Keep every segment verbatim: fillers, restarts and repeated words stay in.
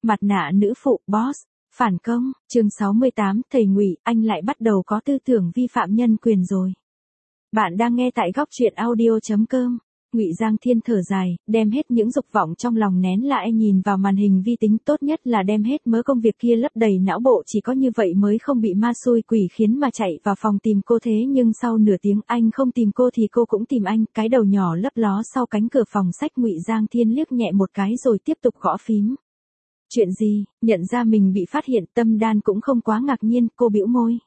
Mặt nạ nữ phụ, boss, phản công, chương sáu mươi tám, thầy Ngụy, anh lại bắt đầu có tư tưởng vi phạm nhân quyền rồi. Bạn đang nghe tại góc truyện audio chấm com. Ngụy Giang Thiên thở dài, đem hết những dục vọng trong lòng nén lại, nhìn vào màn hình vi tính, tốt nhất là đem hết mớ công việc kia lấp đầy não bộ, chỉ có như vậy mới không bị ma xui quỷ khiến mà chạy vào phòng tìm cô. Thế nhưng sau nửa tiếng anh không tìm cô thì cô cũng tìm anh, cái đầu nhỏ lấp ló sau cánh cửa phòng sách. Ngụy Giang Thiên liếc nhẹ một cái rồi tiếp tục gõ phím. Chuyện gì? Nhận ra mình bị phát hiện, Tâm Đan cũng không quá ngạc nhiên, cô bĩu môi.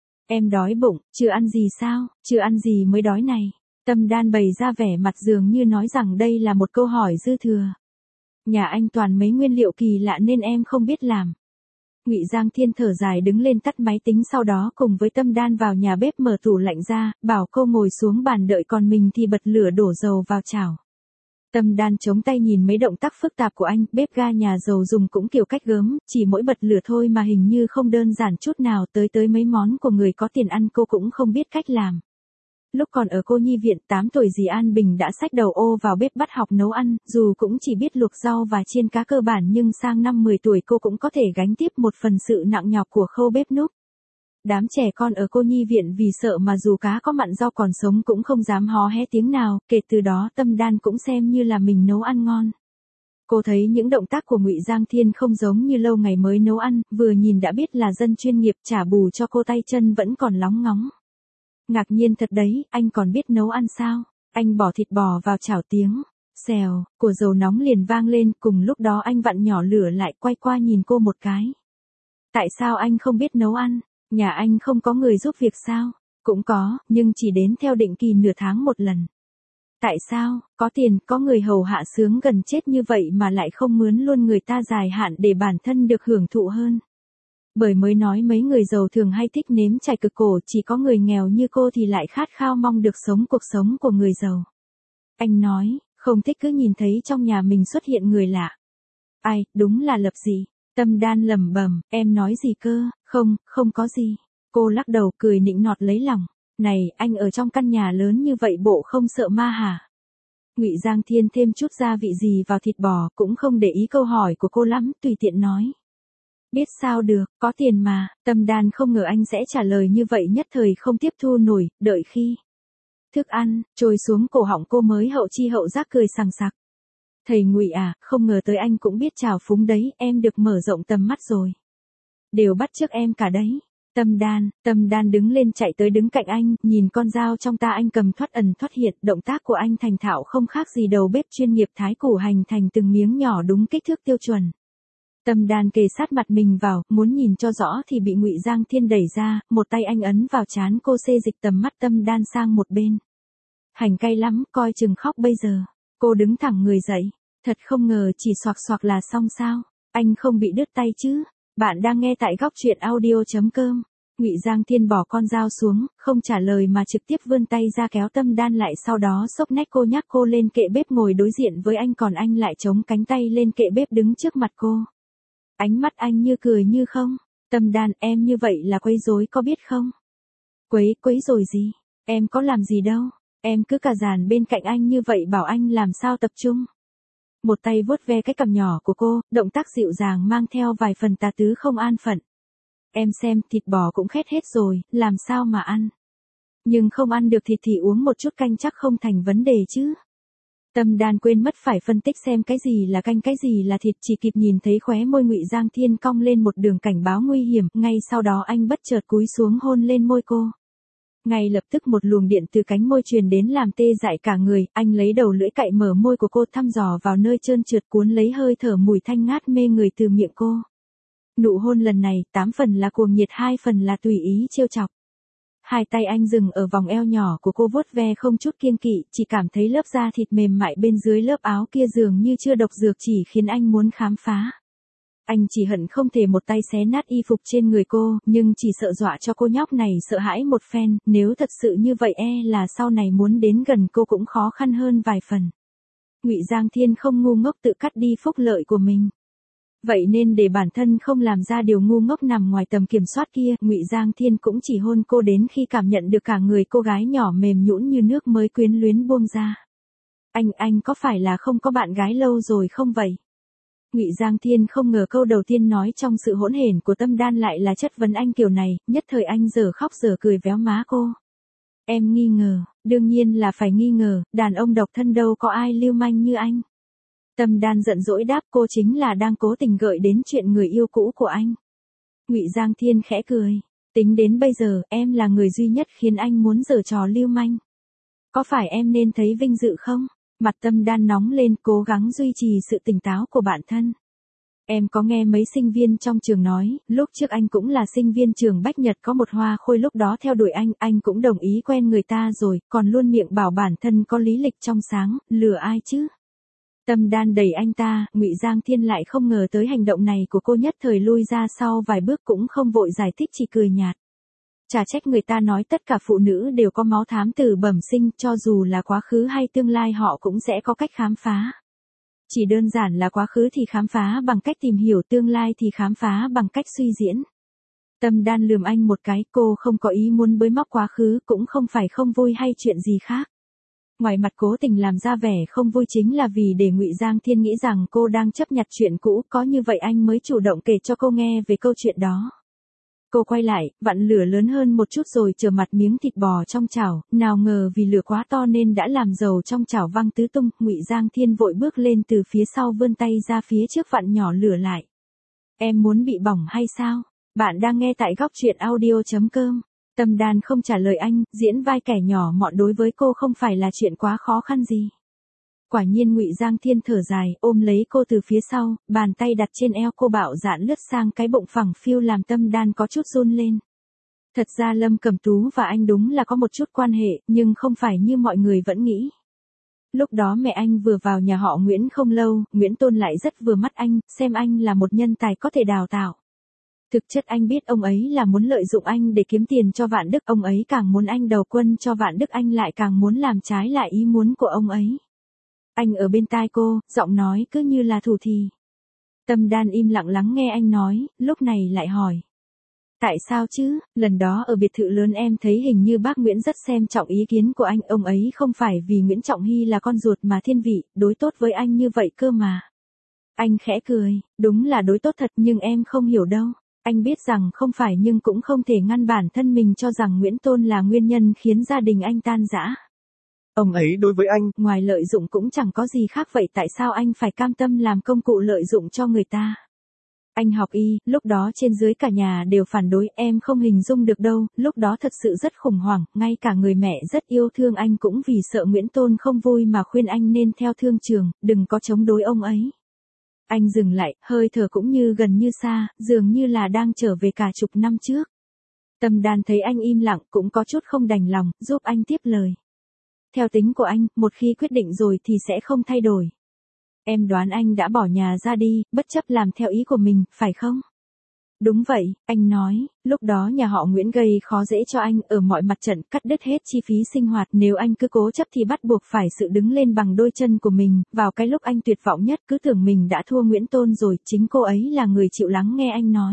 Em đói bụng, chưa ăn gì sao? Chưa ăn gì mới đói này. Tâm Đan bày ra vẻ mặt dường như nói rằng đây là một câu hỏi dư thừa. Nhà anh toàn mấy nguyên liệu kỳ lạ nên em không biết làm. Ngụy Giang Thiên thở dài đứng lên tắt máy tính, sau đó cùng với Tâm Đan vào nhà bếp mở tủ lạnh ra, bảo cô ngồi xuống bàn đợi, còn mình thì bật lửa đổ dầu vào chảo. Tâm Đan chống tay nhìn mấy động tác phức tạp của anh, bếp ga nhà giàu dùng cũng kiểu cách gớm, chỉ mỗi bật lửa thôi mà hình như không đơn giản chút nào, tới tới mấy món của người có tiền ăn cô cũng không biết cách làm. Lúc còn ở cô nhi viện, tám tuổi dì An Bình đã xách đầu ô vào bếp bắt học nấu ăn, dù cũng chỉ biết luộc rau và chiên cá cơ bản nhưng sang năm mười tuổi cô cũng có thể gánh tiếp một phần sự nặng nhọc của khâu bếp núc. Đám trẻ con ở cô nhi viện vì sợ mà dù cá có mặn rau còn sống cũng không dám hó hé tiếng nào, kể từ đó Tâm Đan cũng xem như là mình nấu ăn ngon. Cô thấy những động tác của Ngụy Giang Thiên không giống như lâu ngày mới nấu ăn, vừa nhìn đã biết là dân chuyên nghiệp, trả bù cho cô tay chân vẫn còn lóng ngóng. Ngạc nhiên thật đấy, anh còn biết nấu ăn sao? Anh bỏ thịt bò vào chảo, tiếng xèo của dầu nóng liền vang lên, cùng lúc đó anh vặn nhỏ lửa lại, quay qua nhìn cô một cái. Tại sao anh không biết nấu ăn? Nhà anh không có người giúp việc sao? Cũng có, nhưng chỉ đến theo định kỳ nửa tháng một lần. Tại sao? Có tiền, có người hầu hạ sướng gần chết như vậy mà lại không mướn luôn người ta dài hạn để bản thân được hưởng thụ hơn. Bởi mới nói mấy người giàu thường hay thích nếm trải cực khổ, chỉ có người nghèo như cô thì lại khát khao mong được sống cuộc sống của người giàu. Anh nói, không thích cứ nhìn thấy trong nhà mình xuất hiện người lạ. Ai, đúng là lập dị. Tâm Đan lẩm bẩm, em nói gì cơ? Không, không có gì. Cô lắc đầu cười nịnh nọt lấy lòng. Này, anh ở trong căn nhà lớn như vậy bộ không sợ ma hả? Ngụy Giang Thiên thêm chút gia vị gì vào thịt bò, cũng không để ý câu hỏi của cô lắm, tùy tiện nói. Biết sao được, có tiền mà. Tâm Đan không ngờ anh sẽ trả lời như vậy, nhất thời không tiếp thu nổi, đợi khi thức ăn trôi xuống cổ họng cô mới hậu chi hậu giác cười sằng sặc. Thầy Ngụy à, không ngờ tới anh cũng biết trào phúng đấy, em được mở rộng tầm mắt rồi. Đều bắt chước em cả đấy. Tâm Đan, Tâm Đan đứng lên chạy tới đứng cạnh anh, nhìn con dao trong ta anh cầm thoát ẩn thoát hiện, động tác của anh thành thạo không khác gì đầu bếp chuyên nghiệp, thái củ hành thành từng miếng nhỏ đúng kích thước tiêu chuẩn. Tâm Đan kề sát mặt mình vào, muốn nhìn cho rõ thì bị Ngụy Giang Thiên đẩy ra, một tay anh ấn vào trán cô, xê dịch tầm mắt Tâm Đan sang một bên. Hành cay lắm, coi chừng khóc bây giờ. Cô đứng thẳng người dậy, thật không ngờ chỉ xoạc xoạc là xong sao? Anh không bị đứt tay chứ? Bạn đang nghe tại góc truyện audio chấm com. Ngụy Giang Thiên bỏ con dao xuống, không trả lời mà trực tiếp vươn tay ra kéo Tâm Đan lại, sau đó xốc nách cô, nhắc cô lên kệ bếp ngồi đối diện với anh, còn anh lại chống cánh tay lên kệ bếp đứng trước mặt cô. Ánh mắt anh như cười như không. Tâm Đan, em như vậy là quấy rối có biết không? Quấy, quấy rồi gì? Em có làm gì đâu. Em cứ cả dàn bên cạnh anh như vậy bảo anh làm sao tập trung. Một tay vuốt ve cái cằm nhỏ của cô, động tác dịu dàng mang theo vài phần tà tứ không an phận. Em xem, thịt bò cũng khét hết rồi, làm sao mà ăn? Nhưng không ăn được thịt thì uống một chút canh chắc không thành vấn đề chứ. Tâm Đan quên mất phải phân tích xem cái gì là canh cái gì là thịt, chỉ kịp nhìn thấy khóe môi Ngụy Giang Thiên cong lên một đường cảnh báo nguy hiểm, ngay sau đó anh bất chợt cúi xuống hôn lên môi cô. Ngay lập tức một luồng điện từ cánh môi truyền đến làm tê dại cả người, anh lấy đầu lưỡi cạy mở môi của cô, thăm dò vào nơi trơn trượt, cuốn lấy hơi thở mùi thanh ngát mê người từ miệng cô. Nụ hôn lần này, tám phần là cuồng nhiệt, hai phần là tùy ý trêu chọc. Hai tay anh dừng ở vòng eo nhỏ của cô vuốt ve không chút kiêng kỵ, chỉ cảm thấy lớp da thịt mềm mại bên dưới lớp áo kia dường như chưa độc dược, chỉ khiến anh muốn khám phá. Anh chỉ hận không thể một tay xé nát y phục trên người cô, nhưng chỉ sợ dọa cho cô nhóc này sợ hãi một phen, nếu thật sự như vậy e là sau này muốn đến gần cô cũng khó khăn hơn vài phần. Ngụy Giang Thiên không ngu ngốc tự cắt đi phúc lợi của mình. Vậy nên để bản thân không làm ra điều ngu ngốc nằm ngoài tầm kiểm soát kia, Ngụy Giang Thiên cũng chỉ hôn cô đến khi cảm nhận được cả người cô gái nhỏ mềm nhũn như nước mới quyến luyến buông ra. Anh, anh có phải là không có bạn gái lâu rồi không vậy? Ngụy Giang Thiên không ngờ câu đầu tiên nói trong sự hỗn hển của tâm đan lại là chất vấn anh kiểu này, nhất thời anh giờ khóc giờ cười véo má cô. Em nghi ngờ, đương nhiên là phải nghi ngờ, đàn ông độc thân đâu có ai lưu manh như anh. Tâm đan giận dỗi đáp cô chính là đang cố tình gợi đến chuyện người yêu cũ của anh. Ngụy Giang Thiên khẽ cười, tính đến bây giờ em là người duy nhất khiến anh muốn giở trò lưu manh. Có phải em nên thấy vinh dự không? Mặt tâm đan nóng lên cố gắng duy trì sự tỉnh táo của bản thân. Em có nghe mấy sinh viên trong trường nói, lúc trước anh cũng là sinh viên trường Bách Nhật có một hoa khôi lúc đó theo đuổi anh, anh cũng đồng ý quen người ta rồi, còn luôn miệng bảo bản thân có lý lịch trong sáng, lừa ai chứ? Tâm đan đẩy anh ta, Ngụy Giang Thiên lại không ngờ tới hành động này của cô, nhất thời lui ra sau vài bước cũng không vội giải thích, chỉ cười nhạt. Chả trách người ta nói tất cả phụ nữ đều có máu thám tử bẩm sinh, cho dù là quá khứ hay tương lai họ cũng sẽ có cách khám phá. Chỉ đơn giản là quá khứ thì khám phá bằng cách tìm hiểu, tương lai thì khám phá bằng cách suy diễn. Tâm đan lườm anh một cái, cô không có ý muốn bới móc quá khứ, cũng không phải không vui hay chuyện gì khác. Ngoài mặt cố tình làm ra vẻ không vui chính là vì để Ngụy Giang Thiên nghĩ rằng cô đang chấp nhặt chuyện cũ, có như vậy anh mới chủ động kể cho cô nghe về câu chuyện đó. Cô quay lại, vặn lửa lớn hơn một chút rồi chừa mặt miếng thịt bò trong chảo, nào ngờ vì lửa quá to nên đã làm dầu trong chảo văng tứ tung. Ngụy Giang Thiên vội bước lên từ phía sau vươn tay ra phía trước vặn nhỏ lửa lại. Em muốn bị bỏng hay sao? Bạn đang nghe tại góc truyện audio chấm com. Tâm đan không trả lời anh, diễn vai kẻ nhỏ mọn đối với cô không phải là chuyện quá khó khăn gì. Quả nhiên Ngụy Giang Thiên thở dài, ôm lấy cô từ phía sau, bàn tay đặt trên eo cô bạo dạn lướt sang cái bụng phẳng phiu làm tâm đan có chút run lên. Thật ra Lâm Cẩm Tú và anh đúng là có một chút quan hệ, nhưng không phải như mọi người vẫn nghĩ. Lúc đó mẹ anh vừa vào nhà họ Nguyễn không lâu, Nguyễn Tôn lại rất vừa mắt anh, xem anh là một nhân tài có thể đào tạo. Thực chất anh biết ông ấy là muốn lợi dụng anh để kiếm tiền cho Vạn Đức, ông ấy càng muốn anh đầu quân cho Vạn Đức, anh lại càng muốn làm trái lại ý muốn của ông ấy. Anh ở bên tai cô, giọng nói cứ như là thủ thì. Tâm đan im lặng lắng nghe anh nói, lúc này lại hỏi. Tại sao chứ, lần đó ở biệt thự lớn em thấy hình như bác Nguyễn rất xem trọng ý kiến của anh, ông ấy không phải vì Nguyễn Trọng Hy là con ruột mà thiên vị, đối tốt với anh như vậy cơ mà. Anh khẽ cười, đúng là đối tốt thật nhưng em không hiểu đâu. Anh biết rằng không phải nhưng cũng không thể ngăn bản thân mình cho rằng Nguyễn Tôn là nguyên nhân khiến gia đình anh tan rã. Ông ấy đối với anh, ngoài lợi dụng cũng chẳng có gì khác, vậy tại sao anh phải cam tâm làm công cụ lợi dụng cho người ta? Anh học y, lúc đó trên dưới cả nhà đều phản đối, em không hình dung được đâu, lúc đó thật sự rất khủng hoảng, ngay cả người mẹ rất yêu thương anh cũng vì sợ Nguyễn Tôn không vui mà khuyên anh nên theo thương trường, đừng có chống đối ông ấy. Anh dừng lại, hơi thở cũng như gần như xa, dường như là đang trở về cả chục năm trước. Tâm đan thấy anh im lặng cũng có chút không đành lòng, giúp anh tiếp lời. Theo tính của anh, một khi quyết định rồi thì sẽ không thay đổi. Em đoán anh đã bỏ nhà ra đi, bất chấp làm theo ý của mình, phải không? Đúng vậy, anh nói, lúc đó nhà họ Nguyễn gây khó dễ cho anh ở mọi mặt trận, cắt đứt hết chi phí sinh hoạt, nếu anh cứ cố chấp thì bắt buộc phải sự đứng lên bằng đôi chân của mình, vào cái lúc anh tuyệt vọng nhất cứ tưởng mình đã thua Nguyễn Tôn rồi, chính cô ấy là người chịu lắng nghe anh nói.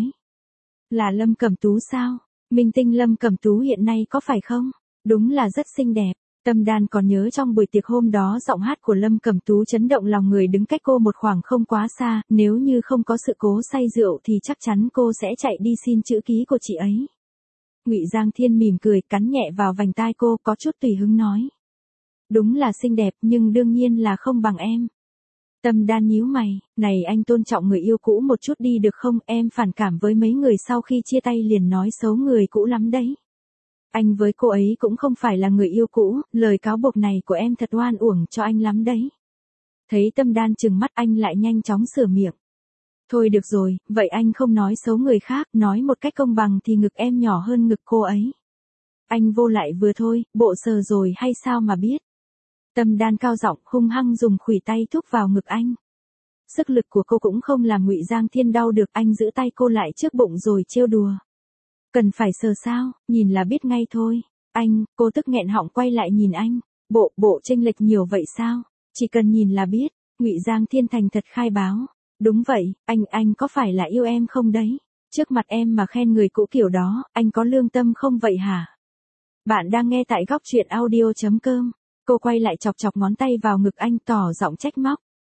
Là Lâm Cẩm Tú sao? Minh tinh Lâm Cẩm Tú hiện nay có phải không? Đúng là rất xinh đẹp. Tâm đan còn nhớ trong buổi tiệc hôm đó giọng hát của Lâm Cẩm Tú chấn động lòng người, đứng cách cô một khoảng không quá xa, nếu như không có sự cố say rượu thì chắc chắn cô sẽ chạy đi xin chữ ký của chị ấy. Ngụy Giang Thiên mỉm cười, cắn nhẹ vào vành tai cô, có chút tùy hứng nói. Đúng là xinh đẹp, nhưng đương nhiên là không bằng em. Tâm đan nhíu mày, này anh tôn trọng người yêu cũ một chút đi được không, em phản cảm với mấy người sau khi chia tay liền nói xấu người cũ lắm đấy. Anh với cô ấy cũng không phải là người yêu cũ, lời cáo buộc này của em thật oan uổng cho anh lắm đấy. Thấy tâm đan trừng mắt anh lại nhanh chóng sửa miệng. Thôi được rồi, vậy anh không nói xấu người khác, nói một cách công bằng thì ngực em nhỏ hơn ngực cô ấy. Anh vô lại vừa thôi, bộ sờ rồi hay sao mà biết. Tâm đan cao giọng hung hăng dùng khuỷu tay thúc vào ngực anh. Sức lực của cô cũng không làm Ngụy Giang Thiên đau được, anh giữ tay cô lại trước bụng rồi trêu đùa. Cần phải sờ sao, nhìn là biết ngay thôi. Anh, cô tức nghẹn họng quay lại nhìn anh. Bộ, bộ chênh lệch nhiều vậy sao? Chỉ cần nhìn là biết. Ngụy Giang Thiên thành thật khai báo. Đúng vậy, anh, anh có phải là yêu em không đấy? Trước mặt em mà khen người cũ kiểu đó, anh có lương tâm không vậy hả? Bạn đang nghe tại góc truyện audio chấm com. Cô quay lại chọc chọc ngón tay vào ngực anh tỏ giọng trách móc.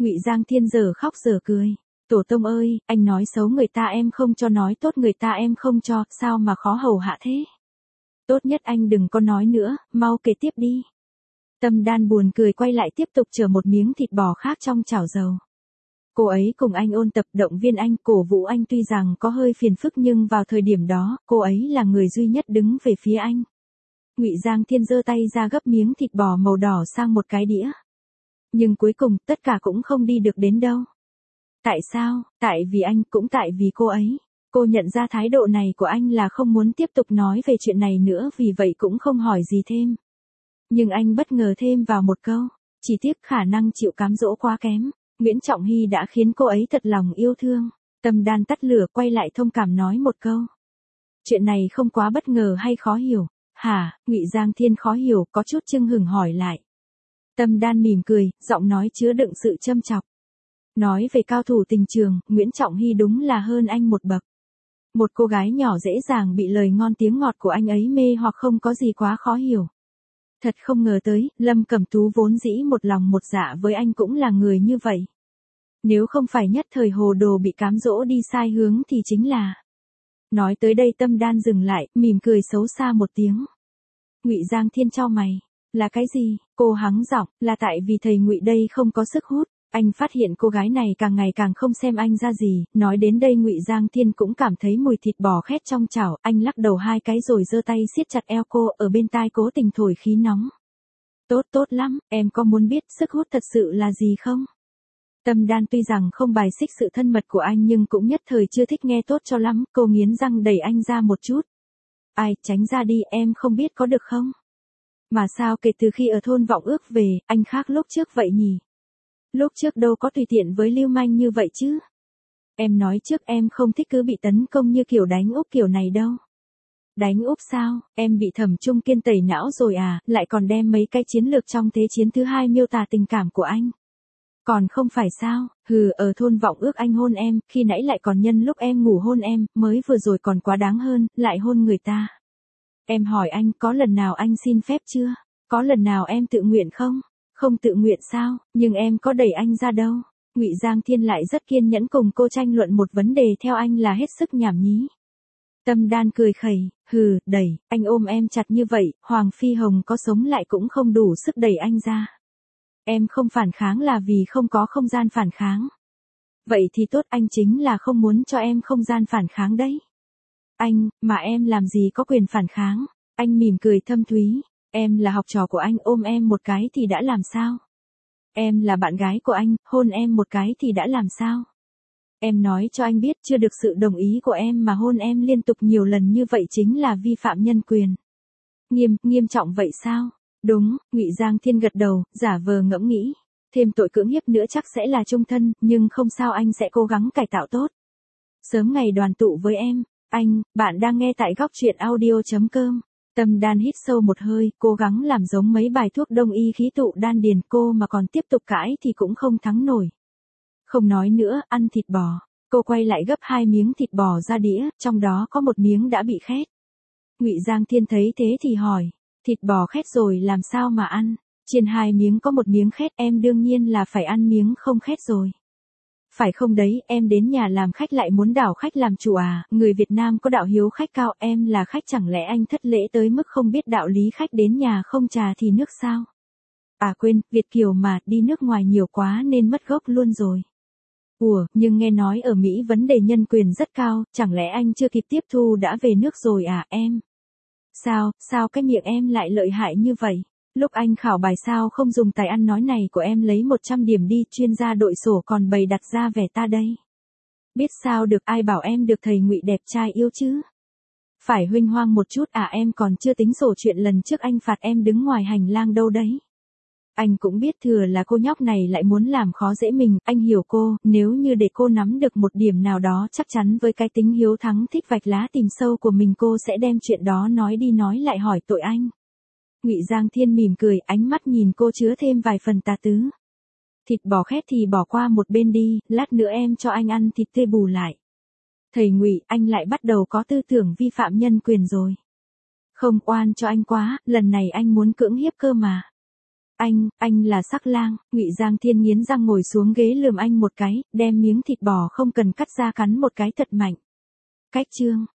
Ngụy Giang Thiên giờ khóc giờ cười. Tổ tông ơi, anh nói xấu người ta em không cho, nói tốt người ta em không cho, sao mà khó hầu hạ thế? Tốt nhất anh đừng có nói nữa, mau kể tiếp đi. Tâm Đan buồn cười quay lại tiếp tục chừa một miếng thịt bò khác trong chảo dầu. Cô ấy cùng anh ôn tập, động viên anh, cổ vũ anh, tuy rằng có hơi phiền phức nhưng vào thời điểm đó, cô ấy là người duy nhất đứng về phía anh. Ngụy Giang Thiên giơ tay ra gấp miếng thịt bò màu đỏ sang một cái đĩa. Nhưng cuối cùng, tất cả cũng không đi được đến đâu. Tại sao? Tại vì anh, cũng tại vì cô ấy. Cô nhận ra thái độ này của anh là không muốn tiếp tục nói về chuyện này nữa, vì vậy cũng không hỏi gì thêm. Nhưng anh bất ngờ thêm vào một câu, chỉ tiếc khả năng chịu cám dỗ quá kém. Nguyễn Trọng Hy đã khiến cô ấy thật lòng yêu thương. Tâm Đan tắt lửa quay lại thông cảm nói một câu. Chuyện này không quá bất ngờ hay khó hiểu? Hả? Ngụy Giang Thiên khó hiểu, có chút chưng hửng hỏi lại. Tâm Đan mỉm cười, giọng nói chứa đựng sự châm chọc. Nói về cao thủ tình trường, Nguyễn Trọng Hy đúng là hơn anh một bậc. Một cô gái nhỏ dễ dàng bị lời ngon tiếng ngọt của anh ấy mê hoặc không có gì quá khó hiểu. Thật không ngờ tới, Lâm Cẩm Tú vốn dĩ một lòng một dạ với anh cũng là người như vậy. Nếu không phải nhất thời hồ đồ bị cám dỗ đi sai hướng thì chính là... Nói tới đây Tâm Đan dừng lại, mỉm cười xấu xa một tiếng. Ngụy Giang Thiên chau mày. Là cái gì? Cô hắng giọng, là tại vì thầy Ngụy đây không có sức hút. Anh phát hiện cô gái này càng ngày càng không xem anh ra gì. Nói đến đây Ngụy Giang Thiên cũng cảm thấy mùi thịt bò khét trong chảo. Anh lắc đầu hai cái rồi giơ tay siết chặt eo cô, ở bên tai cố tình thổi khí nóng. Tốt tốt lắm, em có muốn biết sức hút thật sự là gì không? Tâm Đan tuy rằng không bài xích sự thân mật của anh nhưng cũng nhất thời chưa thích nghe tốt cho lắm. Cô nghiến răng đẩy anh ra một chút. Ai, tránh ra đi, em không biết có được không? Mà sao kể từ khi ở thôn Vọng Ước về, anh khác lúc trước vậy nhỉ? Lúc trước đâu có tùy tiện với lưu manh như vậy chứ. Em nói trước em không thích cứ bị tấn công như kiểu đánh úp kiểu này đâu. Đánh úp sao? Em bị Thẩm Trung Kiên tẩy não rồi à, lại còn đem mấy cái chiến lược trong Thế chiến thứ hai miêu tả tình cảm của anh. Còn không phải sao, hừ, ở thôn Vọng Ước anh hôn em, khi nãy lại còn nhân lúc em ngủ hôn em, mới vừa rồi còn quá đáng hơn, lại hôn người ta. Em hỏi anh, có lần nào anh xin phép chưa? Có lần nào em tự nguyện không? Không tự nguyện sao, nhưng em có đẩy anh ra đâu. Ngụy Giang Thiên lại rất kiên nhẫn cùng cô tranh luận một vấn đề theo anh là hết sức nhảm nhí. Tâm Đan cười khẩy, hừ, đẩy, anh ôm em chặt như vậy, Hoàng Phi Hồng có sống lại cũng không đủ sức đẩy anh ra. Em không phản kháng là vì không có không gian phản kháng. Vậy thì tốt, anh chính là không muốn cho em không gian phản kháng đấy. Anh, mà em làm gì có quyền phản kháng? Anh mỉm cười thâm thúy. Em là học trò của anh, ôm em một cái thì đã làm sao? Em là bạn gái của anh, hôn em một cái thì đã làm sao? Em nói cho anh biết, chưa được sự đồng ý của em mà hôn em liên tục nhiều lần như vậy chính là vi phạm nhân quyền. Nghiêm, nghiêm trọng vậy sao? Đúng, Ngụy Giang Thiên gật đầu, giả vờ ngẫm nghĩ. Thêm tội cưỡng hiếp nữa chắc sẽ là chung thân, nhưng không sao, anh sẽ cố gắng cải tạo tốt. Sớm ngày đoàn tụ với em. Anh, bạn đang nghe tại góc truyện audio chấm com. Tâm Đan hít sâu một hơi, cố gắng làm giống mấy bài thuốc đông y khí tụ đan điền, cô mà còn tiếp tục cãi thì cũng không thắng nổi. Không nói nữa, ăn thịt bò. Cô quay lại gấp hai miếng thịt bò ra đĩa, trong đó có một miếng đã bị khét. Ngụy Giang Thiên thấy thế thì hỏi, thịt bò khét rồi làm sao mà ăn? Trên hai miếng có một miếng khét, em đương nhiên là phải ăn miếng không khét rồi. Phải không đấy, em đến nhà làm khách lại muốn đảo khách làm chủ à, người Việt Nam có đạo hiếu khách cao, em là khách chẳng lẽ anh thất lễ tới mức không biết đạo lý khách đến nhà không trà thì nước sao? À quên, Việt kiều mà, đi nước ngoài nhiều quá nên mất gốc luôn rồi. Ủa, nhưng nghe nói ở Mỹ vấn đề nhân quyền rất cao, chẳng lẽ anh chưa kịp tiếp thu đã về nước rồi à em? Sao, sao cái miệng em lại lợi hại như vậy? Lúc anh khảo bài sao không dùng tài ăn nói này của em lấy một trăm điểm đi, chuyên gia đội sổ còn bày đặt ra vẻ ta đây. Biết sao được, ai bảo em được thầy Ngụy đẹp trai yêu chứ? Phải huênh hoang một chút à, em còn chưa tính sổ chuyện lần trước anh phạt em đứng ngoài hành lang đâu đấy. Anh cũng biết thừa là cô nhóc này lại muốn làm khó dễ mình, anh hiểu cô, nếu như để cô nắm được một điểm nào đó chắc chắn với cái tính hiếu thắng thích vạch lá tìm sâu của mình cô sẽ đem chuyện đó nói đi nói lại hỏi tội anh. Ngụy Giang Thiên mỉm cười, ánh mắt nhìn cô chứa thêm vài phần tà tứ. Thịt bò khét thì bỏ qua một bên đi, lát nữa em cho anh ăn thịt tươi bù lại. Thầy Ngụy, anh lại bắt đầu có tư tưởng vi phạm nhân quyền rồi. Không, oan cho anh quá, lần này anh muốn cưỡng hiếp cơ mà. Anh, anh là sắc lang. Ngụy Giang Thiên nghiến răng ngồi xuống ghế lườm anh một cái, đem miếng thịt bò không cần cắt ra cắn một cái thật mạnh. Cách chương